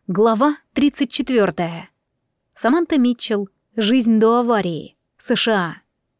Глава 34. Саманта Митчелл. Жизнь до аварии. США.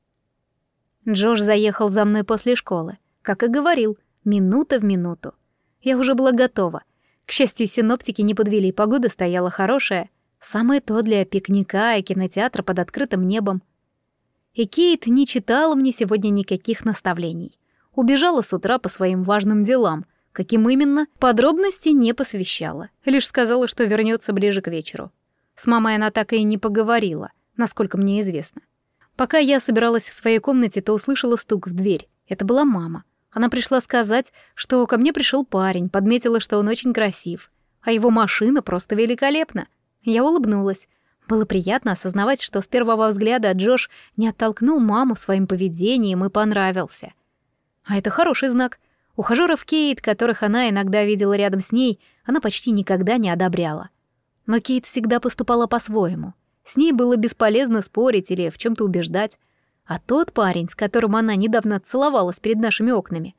Джош заехал за мной после школы. Как и говорил, минута в минуту. Я уже была готова. К счастью, синоптики не подвели, погода стояла хорошая. Самое то для пикника и кинотеатра под открытым небом. И Кейт не читала мне сегодня никаких наставлений. Убежала с утра по своим важным делам. Каким именно, подробности не посвящала. Лишь сказала, что вернется ближе к вечеру. С мамой она так и не поговорила, насколько мне известно. Пока я собиралась в своей комнате, то услышала стук в дверь. Это была мама. Она пришла сказать, что ко мне пришел парень, подметила, что он очень красив. А его машина просто великолепна. Я улыбнулась. Было приятно осознавать, что с первого взгляда Джош не оттолкнул маму своим поведением и понравился. А это хороший знак. Ухажёров Кейт, которых она иногда видела рядом с ней, она почти никогда не одобряла. Но Кейт всегда поступала по-своему. С ней было бесполезно спорить или в чем-то убеждать. А тот парень, с которым она недавно целовалась перед нашими окнами,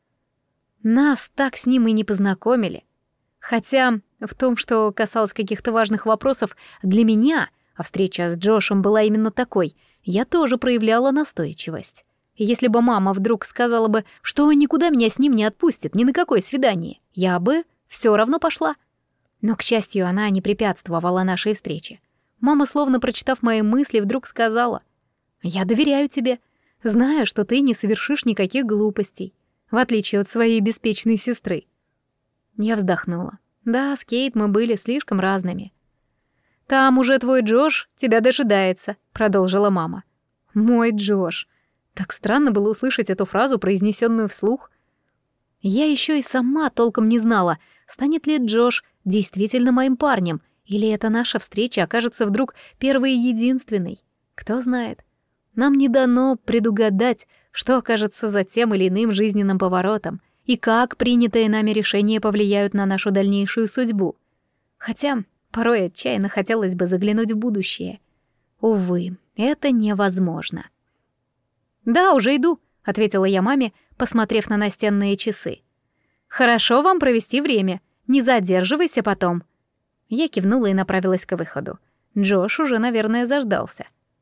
нас так с ним и не познакомили. Хотя в том, что касалось каких-то важных вопросов для меня, а встреча с Джошем была именно такой, я тоже проявляла настойчивость. И если бы мама вдруг сказала бы, что никуда меня с ним не отпустит, ни на какое свидание, я бы все равно пошла. Но, к счастью, она не препятствовала нашей встрече. Мама, словно прочитав мои мысли, вдруг сказала: «Я доверяю тебе, знаю, что ты не совершишь никаких глупостей, в отличие от своей беспечной сестры». Я вздохнула. Да, с Кейт мы были слишком разными. «Там уже твой Джош тебя дожидается», — продолжила мама. «Мой Джош». Так странно было услышать эту фразу, произнесенную вслух. Я еще и сама толком не знала, станет ли Джош действительно моим парнем, или эта наша встреча окажется вдруг первой и единственной. Кто знает. Нам не дано предугадать, что окажется за тем или иным жизненным поворотом, и как принятые нами решения повлияют на нашу дальнейшую судьбу. Хотя порой отчаянно хотелось бы заглянуть в будущее. Увы, это невозможно. «Да, уже иду», — ответила я маме, посмотрев на настенные часы. «Хорошо вам провести время. Не задерживайся потом». Я кивнула и направилась к выходу. Джош уже, наверное, заждался.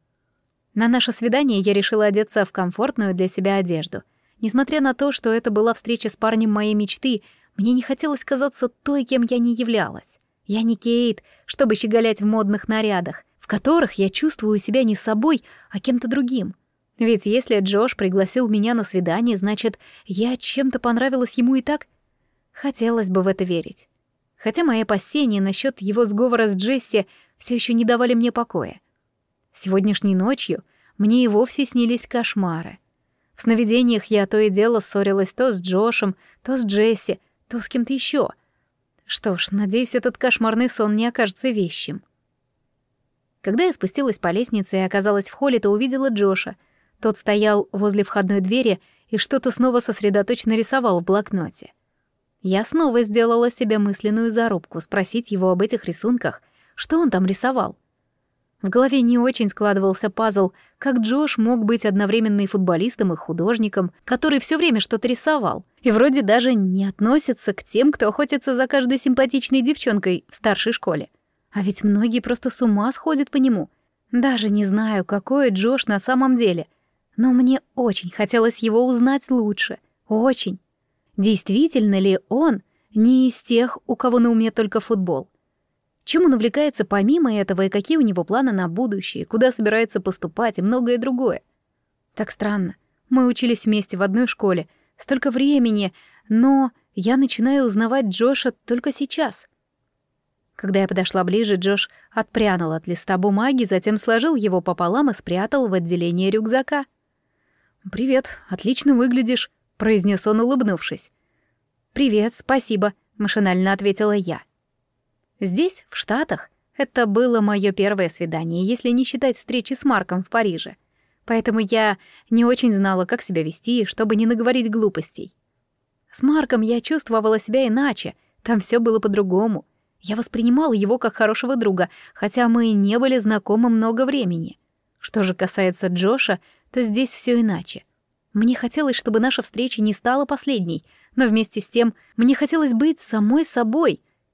На наше свидание я решила одеться в комфортную для себя одежду. Несмотря на то, что это была встреча с парнем моей мечты, мне не хотелось казаться той, кем я не являлась. Я не Кейт, чтобы щеголять в модных нарядах, в которых я чувствую себя не собой, а кем-то другим. Ведь если Джош пригласил меня на свидание, значит, я чем-то понравилась ему и так. Хотелось бы в это верить. Хотя мои опасения насчет его сговора с Джесси все еще не давали мне покоя. Сегодняшней ночью мне и вовсе снились кошмары. В сновидениях я то и дело ссорилась то с Джошем, то с Джесси, то с кем-то еще. Что ж, надеюсь, этот кошмарный сон не окажется вещим. Когда я спустилась по лестнице и оказалась в холле, то увидела Джоша. Тот стоял возле входной двери и что-то снова сосредоточенно рисовал в блокноте. Я снова сделала себе мысленную зарубку спросить его об этих рисунках, что он там рисовал. В голове не очень складывался пазл, как Джош мог быть одновременно и футболистом, и художником, который все время что-то рисовал, и вроде даже не относится к тем, кто охотится за каждой симпатичной девчонкой в старшей школе. А ведь многие просто с ума сходят по нему. Даже не знаю, какой Джош на самом деле, но мне очень хотелось его узнать лучше. Очень. Действительно ли он не из тех, у кого на уме только футбол? Чем он увлекается помимо этого и какие у него планы на будущее, куда собирается поступать и многое другое? Так странно. Мы учились вместе в одной школе. Столько времени, но я начинаю узнавать Джоша только сейчас. Когда я подошла ближе, Джош отпрянул от листа бумаги, затем сложил его пополам и спрятал в отделение рюкзака. «Привет, отлично выглядишь», — произнес он, улыбнувшись. «Привет, спасибо», — машинально ответила я. Здесь, в Штатах, это было мое первое свидание, если не считать встречи с Марком в Париже. Поэтому я не очень знала, как себя вести, чтобы не наговорить глупостей. С Марком я чувствовала себя иначе, там все было по-другому. Я воспринимала его как хорошего друга, хотя мы и не были знакомы много времени. Что же касается Джоша, то здесь все иначе. Мне хотелось, чтобы наша встреча не стала последней, но вместе с тем мне хотелось быть самой собой.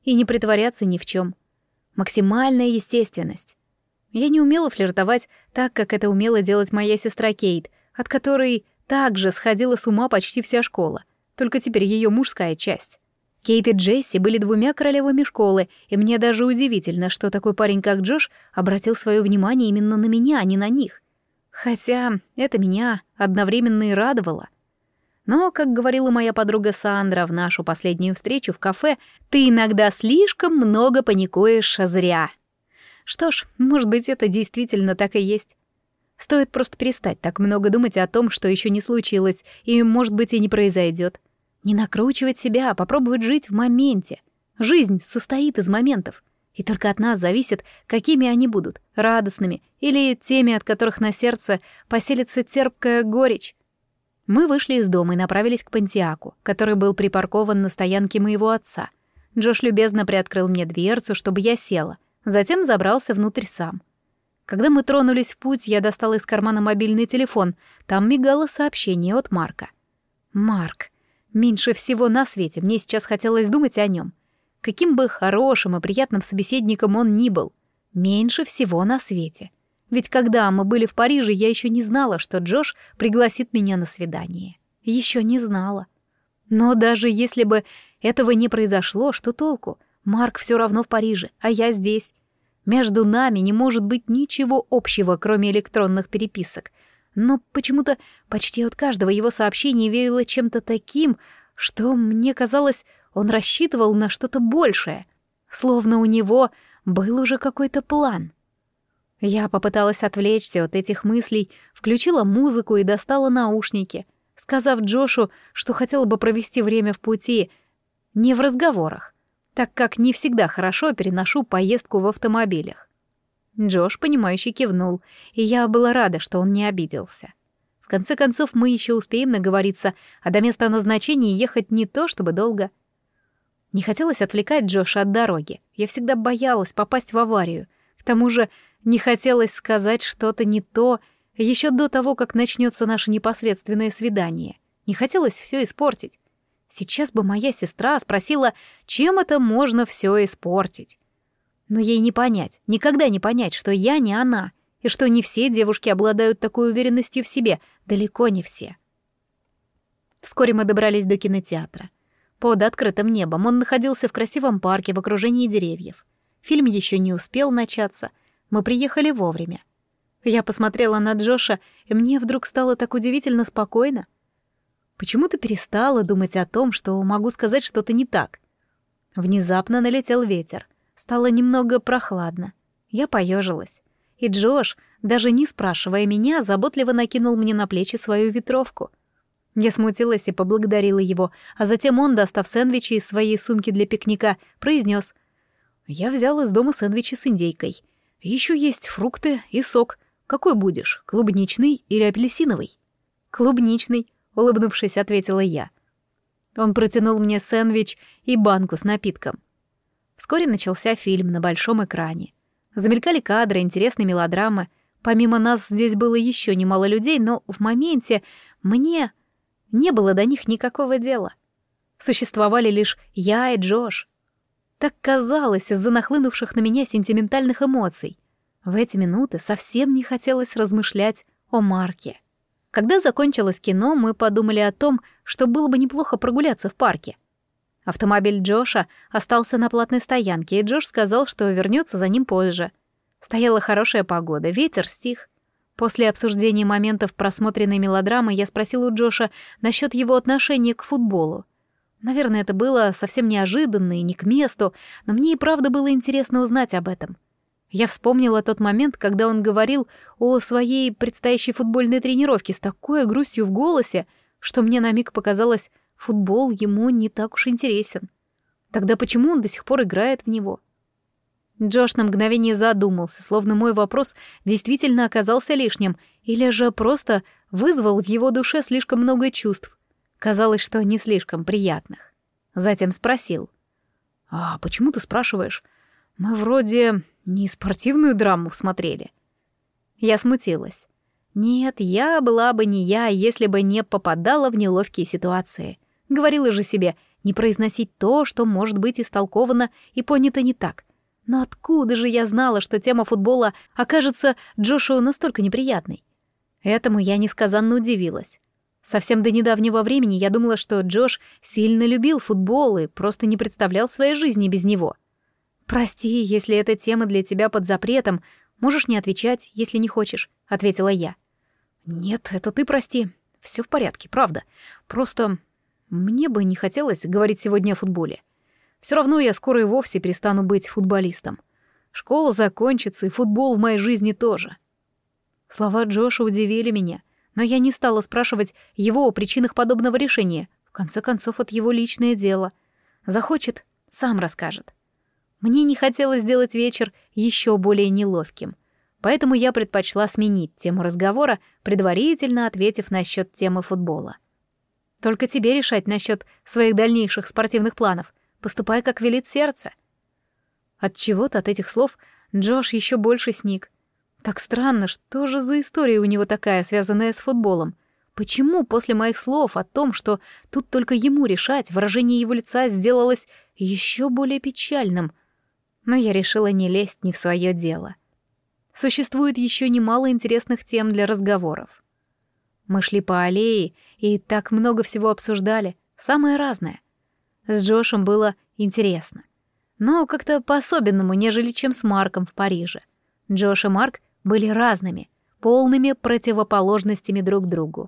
и не притворяться ни в чем. Максимальная естественность. Я не умела флиртовать так, как это умела делать моя сестра Кейт, от которой также сходила с ума почти вся школа, только теперь ее мужская часть. Кейт и Джесси были двумя королевами школы, и мне даже удивительно, что такой парень, как Джош, обратил свое внимание именно на меня, а не на них. Хотя это меня одновременно и радовало. Но, как говорила моя подруга Сандра в нашу последнюю встречу в кафе, «Ты иногда слишком много паникуешь зря». Что ж, может быть, это действительно так и есть. Стоит просто перестать так много думать о том, что еще не случилось, и, может быть, и не произойдет. Не накручивать себя, а попробовать жить в моменте. Жизнь состоит из моментов, и только от нас зависит, какими они будут, радостными или теми, от которых на сердце поселится терпкая горечь. Мы вышли из дома и направились к Пантиаку, который был припаркован на стоянке моего отца. Джош любезно приоткрыл мне дверцу, чтобы я села, затем забрался внутрь сам. Когда мы тронулись в путь, я достала из кармана мобильный телефон, там мигало сообщение от Марка. Марк. Меньше всего на свете мне сейчас хотелось думать о нем. Каким бы хорошим и приятным собеседником он ни был. Меньше всего на свете. Ведь когда мы были в Париже, я еще не знала, что Джош пригласит меня на свидание. Еще не знала. Но даже если бы этого не произошло, что толку? Марк все равно в Париже, а я здесь. Между нами не может быть ничего общего, кроме электронных переписок. Но почему-то почти от каждого его сообщения веяло чем-то таким, что, мне казалось, он рассчитывал на что-то большее. Словно у него был уже какой-то план. Я попыталась отвлечься от этих мыслей, включила музыку и достала наушники, сказав Джошу, что хотела бы провести время в пути, не в разговорах, так как не всегда хорошо переношу поездку в автомобилях. Джош, понимающе кивнул, и я была рада, что он не обиделся. В конце концов, мы еще успеем наговориться, а до места назначения ехать не то чтобы долго. Не хотелось отвлекать Джоша от дороги. Я всегда боялась попасть в аварию. К тому же не хотелось сказать что-то не то еще до того, как начнется наше непосредственное свидание. Не хотелось все испортить. Сейчас бы моя сестра спросила, чем это можно все испортить. Но ей не понять, никогда не понять, что я не она, и что не все девушки обладают такой уверенностью в себе, далеко не все. Вскоре мы добрались до кинотеатра. Под открытым небом он находился в красивом парке в окружении деревьев. Фильм еще не успел начаться, мы приехали вовремя. Я посмотрела на Джоша, и мне вдруг стало так удивительно спокойно. Почему-то перестала думать о том, что могу сказать что-то не так. Внезапно налетел ветер. Стало немного прохладно. Я поежилась. И Джош, даже не спрашивая меня, заботливо накинул мне на плечи свою ветровку. Я смутилась и поблагодарила его, а затем он, достав сэндвичи из своей сумки для пикника, произнес: «Я взял из дома сэндвичи с индейкой. Еще есть фрукты и сок. Какой будешь, клубничный или апельсиновый?» «Клубничный», — улыбнувшись, ответила я. Он протянул мне сэндвич и банку с напитком. Вскоре начался фильм на большом экране. Замелькали кадры интересной мелодрамы. Помимо нас здесь было еще немало людей, но в моменте мне не было до них никакого дела. Существовали лишь я и Джош. Так казалось из-за нахлынувших на меня сентиментальных эмоций. В эти минуты совсем не хотелось размышлять о Марке. Когда закончилось кино, мы подумали о том, что было бы неплохо прогуляться в парке. Автомобиль Джоша остался на платной стоянке, и Джош сказал, что вернется за ним позже. Стояла хорошая погода, ветер стих. После обсуждения моментов просмотренной мелодрамы я спросила у Джоша насчет его отношения к футболу. Наверное, это было совсем неожиданно и не к месту, но мне и правда было интересно узнать об этом. Я вспомнила тот момент, когда он говорил о своей предстоящей футбольной тренировке с такой грустью в голосе, что мне на миг показалось, футбол ему не так уж интересен. Тогда почему он до сих пор играет в него? Джош на мгновение задумался, словно мой вопрос действительно оказался лишним, или же просто вызвал в его душе слишком много чувств. Казалось, что не слишком приятных. Затем спросил: «А почему ты спрашиваешь? Мы вроде не спортивную драму смотрели». Я смутилась. Нет, я была бы не я, если бы не попадала в неловкие ситуации. Говорила же себе, не произносить то, что может быть истолковано и понято не так. Но откуда же я знала, что тема футбола окажется Джошу настолько неприятной? Этому я несказанно удивилась. Совсем до недавнего времени я думала, что Джош сильно любил футбол и просто не представлял своей жизни без него. «Прости, если эта тема для тебя под запретом, можешь не отвечать, если не хочешь», — ответила я. «Нет, это ты прости. Все в порядке, правда. Просто мне бы не хотелось говорить сегодня о футболе. Все равно я скоро и вовсе перестану быть футболистом. Школа закончится, и футбол в моей жизни тоже». Слова Джоша удивили меня, но я не стала спрашивать его о причинах подобного решения. В конце концов, это его личное дело. Захочет — сам расскажет. Мне не хотелось сделать вечер еще более неловким, поэтому я предпочла сменить тему разговора, предварительно ответив насчет темы футбола. «Только тебе решать насчет своих дальнейших спортивных планов. Поступай, как велит сердце». Отчего-то от этих слов Джош еще больше сник. Так странно, что же за история у него такая, связанная с футболом? Почему после моих слов о том, что тут только ему решать, выражение его лица сделалось еще более печальным? Но я решила не лезть не в свое дело. Существует еще немало интересных тем для разговоров. Мы шли по аллее и так много всего обсуждали, самое разное. С Джошем было интересно, но как-то по-особенному, нежели чем с Марком в Париже. Джош и Марк были разными, полными противоположностями друг другу.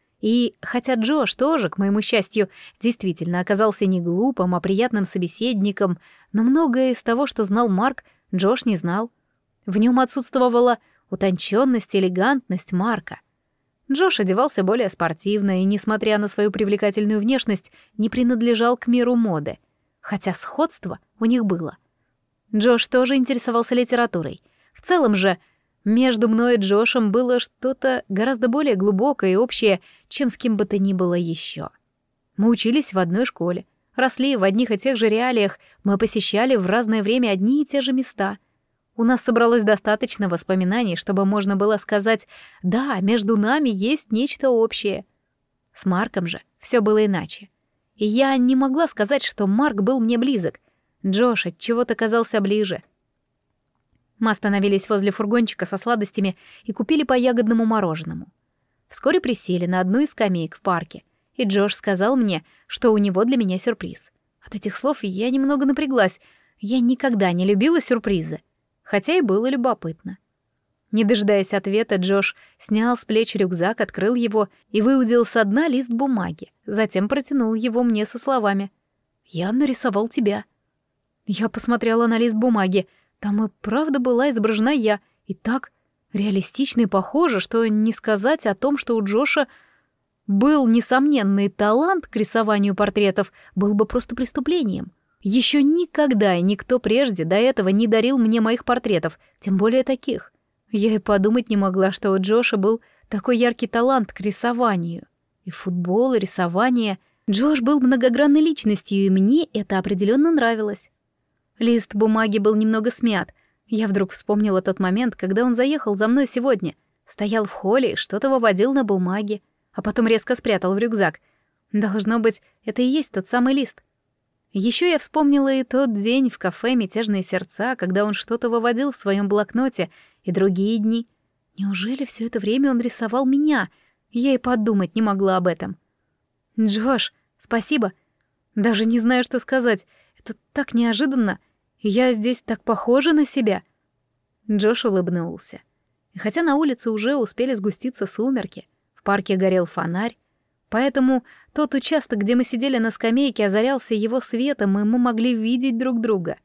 И хотя Джош тоже, к моему счастью, действительно оказался не глупым, а приятным собеседником, но многое из того, что знал Марк, Джош не знал. В нем отсутствовала утонченность и элегантность Марка. Джош одевался более спортивно и, несмотря на свою привлекательную внешность, не принадлежал к миру моды, хотя сходство у них было. Джош тоже интересовался литературой. В целом же между мной и Джошем было что-то гораздо более глубокое и общее, чем с кем бы то ни было еще. Мы учились в одной школе, росли в одних и тех же реалиях, мы посещали в разное время одни и те же места. У нас собралось достаточно воспоминаний, чтобы можно было сказать: да, между нами есть нечто общее. С Марком же все было иначе. И я не могла сказать, что Марк был мне близок. Джош отчего-то казался ближе. Мы остановились возле фургончика со сладостями и купили по ягодному мороженому. Вскоре присели на одну из скамеек в парке, и Джош сказал мне, что у него для меня сюрприз. От этих слов я немного напряглась. Я никогда не любила сюрпризы, хотя и было любопытно. Не дожидаясь ответа, Джош снял с плеч рюкзак, открыл его и выудил со дна лист бумаги, затем протянул его мне со словами: «Я нарисовал тебя». Я посмотрела на лист бумаги. Там и правда была изображена я, и так реалистично и похоже, что не сказать о том, что у Джоша был несомненный талант к рисованию портретов, было бы просто преступлением. Еще никогда и никто прежде до этого не дарил мне моих портретов, тем более таких. Я и подумать не могла, что у Джоша был такой яркий талант к рисованию. И футбол, и рисование. Джош был многогранной личностью, и мне это определенно нравилось. Лист бумаги был немного смят. Я вдруг вспомнила тот момент, когда он заехал за мной сегодня. Стоял в холле и что-то выводил на бумаге, а потом резко спрятал в рюкзак. Должно быть, это и есть тот самый лист. Еще я вспомнила и тот день в кафе «Мятежные сердца», когда он что-то выводил в своем блокноте, и другие дни. Неужели все это время он рисовал меня? Я и подумать не могла об этом. «Джош, спасибо. Даже не знаю, что сказать. Это так неожиданно. Я здесь так похожа на себя». Джош улыбнулся. И хотя на улице уже успели сгуститься сумерки, в парке горел фонарь, поэтому тот участок, где мы сидели на скамейке, озарялся его светом, и мы могли видеть друг друга.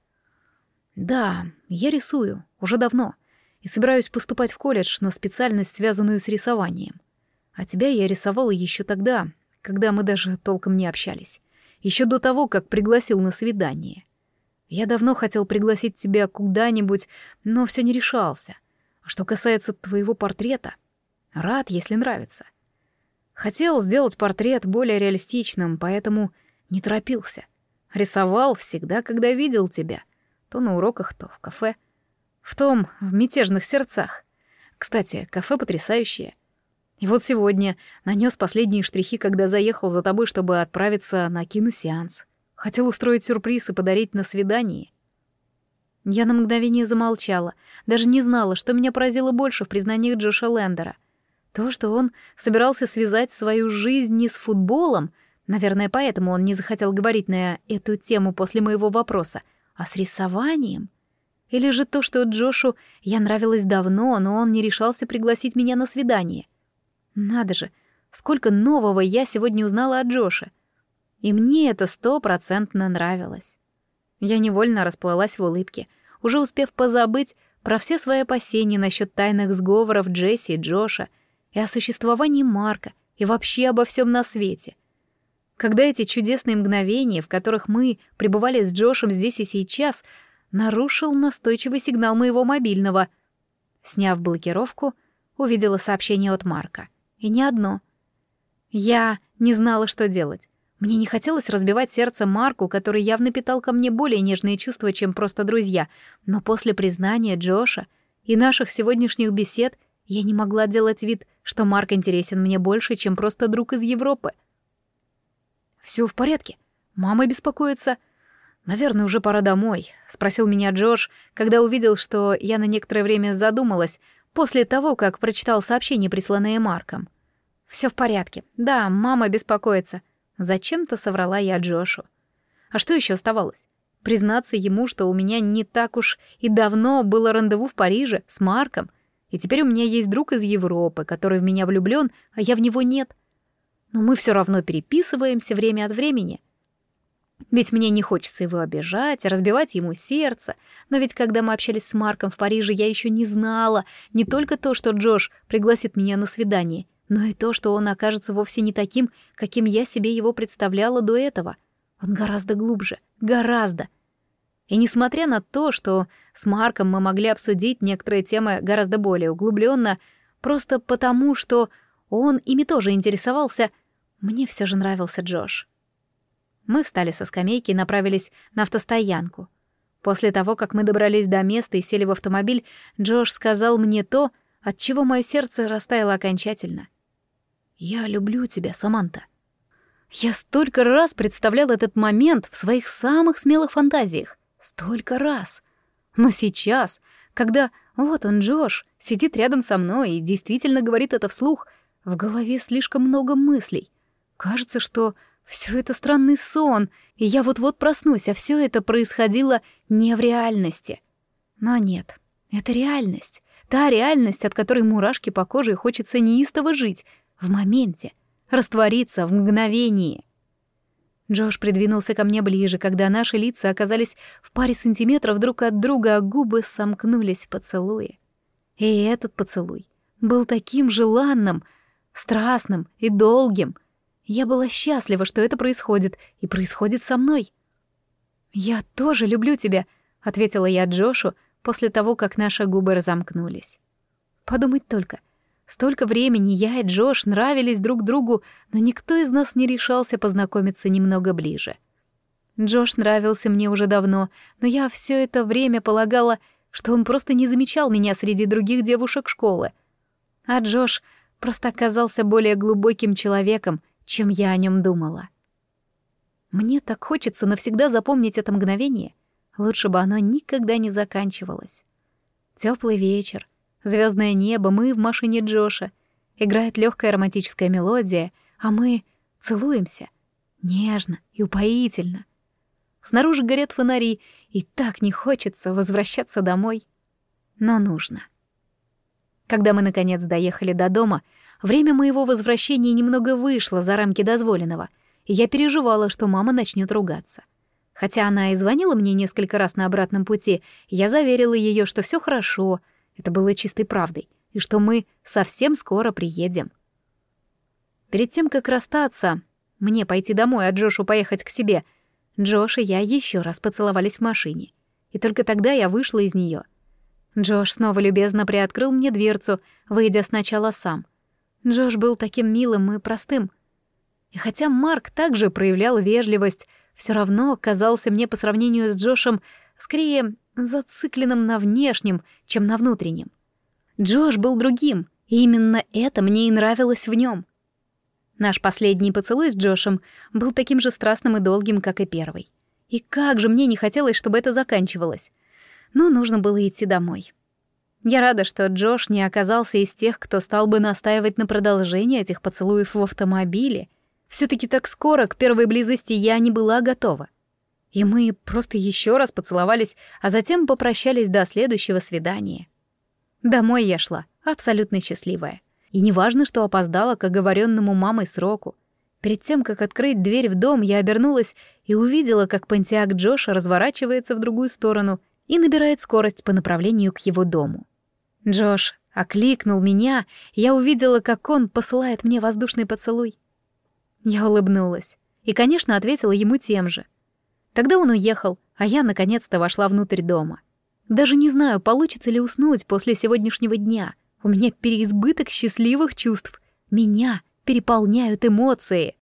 «Да, я рисую. Уже давно. И собираюсь поступать в колледж на специальность, связанную с рисованием. А тебя я рисовала еще тогда, когда мы даже толком не общались. Еще до того, как пригласил на свидание. Я давно хотел пригласить тебя куда-нибудь, но все не решался. А что касается твоего портрета, рад, если нравится. Хотел сделать портрет более реалистичным, поэтому не торопился. Рисовал всегда, когда видел тебя. То на уроках, то в кафе. В «Мятежных сердцах». Кстати, кафе потрясающее. И вот сегодня нанес последние штрихи, когда заехал за тобой, чтобы отправиться на киносеанс. Хотел устроить сюрприз и подарить на свидании. Я на мгновение замолчала, даже не знала, что меня поразило больше в признаниях Джоша Лендера. То, что он собирался связать свою жизнь не с футболом, наверное, поэтому он не захотел говорить на эту тему после моего вопроса, а с рисованием. Или же то, что Джошу я нравилась давно, но он не решался пригласить меня на свидание. Надо же, сколько нового я сегодня узнала о Джоше. И мне это 100% нравилось. Я невольно расплылась в улыбке, уже успев позабыть про все свои опасения насчет тайных сговоров Джесси и Джоша, и о существовании Марка, и вообще обо всем на свете. Когда эти чудесные мгновения, в которых мы пребывали с Джошем здесь и сейчас, нарушил настойчивый сигнал моего мобильного. Сняв блокировку, увидела сообщение от Марка. И не одно. Я не знала, что делать. Мне не хотелось разбивать сердце Марку, который явно питал ко мне более нежные чувства, чем просто друзья, но после признания Джоша и наших сегодняшних бесед я не могла делать вид, что Марк интересен мне больше, чем просто друг из Европы. «Всё в порядке. Мама беспокоится. Наверное, уже пора домой», — спросил меня Джош, когда увидел, что я на некоторое время задумалась после того, как прочитал сообщение, присланное Марком. «Всё в порядке. Да, мама беспокоится». Зачем-то соврала я Джошу. А что еще оставалось? Признаться ему, что у меня не так уж и давно было рандеву в Париже с Марком, и теперь у меня есть друг из Европы, который в меня влюблён, а я в него нет. Но мы всё равно переписываемся время от времени. Ведь мне не хочется его обижать, разбивать ему сердце, но ведь когда мы общались с Марком в Париже, я еще не знала не только то, что Джош пригласит меня на свидание, но и то, что он окажется вовсе не таким, каким я себе его представляла до этого. Он гораздо глубже, гораздо. И несмотря на то, что с Марком мы могли обсудить некоторые темы гораздо более углубленно, просто потому, что он ими тоже интересовался, мне все же нравился Джош. Мы встали со скамейки и направились на автостоянку. После того, как мы добрались до места и сели в автомобиль, Джош сказал мне то, от чего мое сердце растаяло окончательно. «Я люблю тебя, Саманта». Я столько раз представлял этот момент в своих самых смелых фантазиях. Столько раз. Но сейчас, когда вот он, Джош, сидит рядом со мной и действительно говорит это вслух, в голове слишком много мыслей. Кажется, что все это странный сон, и я вот-вот проснусь, а все это происходило не в реальности. Но нет, это реальность. Та реальность, от которой мурашки по коже и хочется неистово жить, в моменте, раствориться в мгновении. Джош придвинулся ко мне ближе, когда наши лица оказались в паре сантиметров друг от друга, а губы сомкнулись в поцелуе. И этот поцелуй был таким желанным, страстным и долгим. Я была счастлива, что это происходит, и происходит со мной. «Я тоже люблю тебя», — ответила я Джошу после того, как наши губы разомкнулись. Подумать только. Столько времени я и Джош нравились друг другу, но никто из нас не решался познакомиться немного ближе. Джош нравился мне уже давно, но я все это время полагала, что он просто не замечал меня среди других девушек школы. А Джош просто оказался более глубоким человеком, чем я о нем думала. Мне так хочется навсегда запомнить это мгновение. Лучше бы оно никогда не заканчивалось. Теплый вечер. Звездное небо, мы в машине Джоша. Играет легкая романтическая мелодия, а мы целуемся. Нежно и упоительно. Снаружи горят фонари, и так не хочется возвращаться домой. Но нужно. Когда мы, наконец, доехали до дома, время моего возвращения немного вышло за рамки дозволенного, и я переживала, что мама начнет ругаться. Хотя она и звонила мне несколько раз на обратном пути, я заверила ее, что все хорошо. Это было чистой правдой, и что мы совсем скоро приедем. Перед тем, как расстаться, мне пойти домой, а Джошу поехать к себе, Джош и я еще раз поцеловались в машине, и только тогда я вышла из нее. Джош снова любезно приоткрыл мне дверцу, выйдя сначала сам. Джош был таким милым и простым. И хотя Марк также проявлял вежливость, все равно казался мне по сравнению с Джошем скорее зацикленным на внешнем, чем на внутреннем. Джош был другим, и именно это мне и нравилось в нем. Наш последний поцелуй с Джошем был таким же страстным и долгим, как и первый. И как же мне не хотелось, чтобы это заканчивалось. Но нужно было идти домой. Я рада, что Джош не оказался из тех, кто стал бы настаивать на продолжении этих поцелуев в автомобиле. Все-таки так скоро к первой близости я не была готова. И мы просто еще раз поцеловались, а затем попрощались до следующего свидания. Домой я шла, абсолютно счастливая. И неважно, что опоздала к оговоренному мамой сроку. Перед тем, как открыть дверь в дом, я обернулась и увидела, как Понтиак Джоша разворачивается в другую сторону и набирает скорость по направлению к его дому. Джош окликнул меня, и я увидела, как он посылает мне воздушный поцелуй. Я улыбнулась и, конечно, ответила ему тем же. Тогда он уехал, а я наконец-то вошла внутрь дома. Даже не знаю, получится ли уснуть после сегодняшнего дня. У меня переизбыток счастливых чувств. Меня переполняют эмоции.